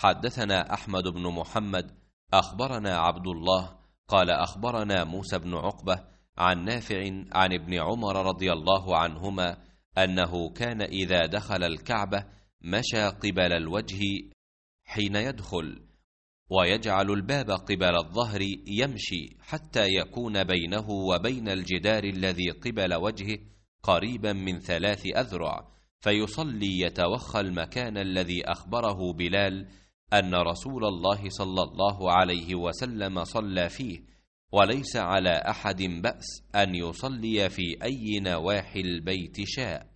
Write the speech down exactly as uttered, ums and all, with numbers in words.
حدثنا أحمد بن محمد أخبرنا عبد الله قال أخبرنا موسى بن عقبة عن نافع عن ابن عمر رضي الله عنهما أنه كان إذا دخل الكعبة مشى قبل الوجه حين يدخل، ويجعل الباب قبل الظهر يمشي حتى يكون بينه وبين الجدار الذي قبل وجهه قريبا من ثلاث أذرع، فيصلي يتوخى المكان الذي أخبره بلال أن رسول الله صلى الله عليه وسلم صلى فيه، وليس على أحد بأس أن يصلي في أي نواحي البيت شاء.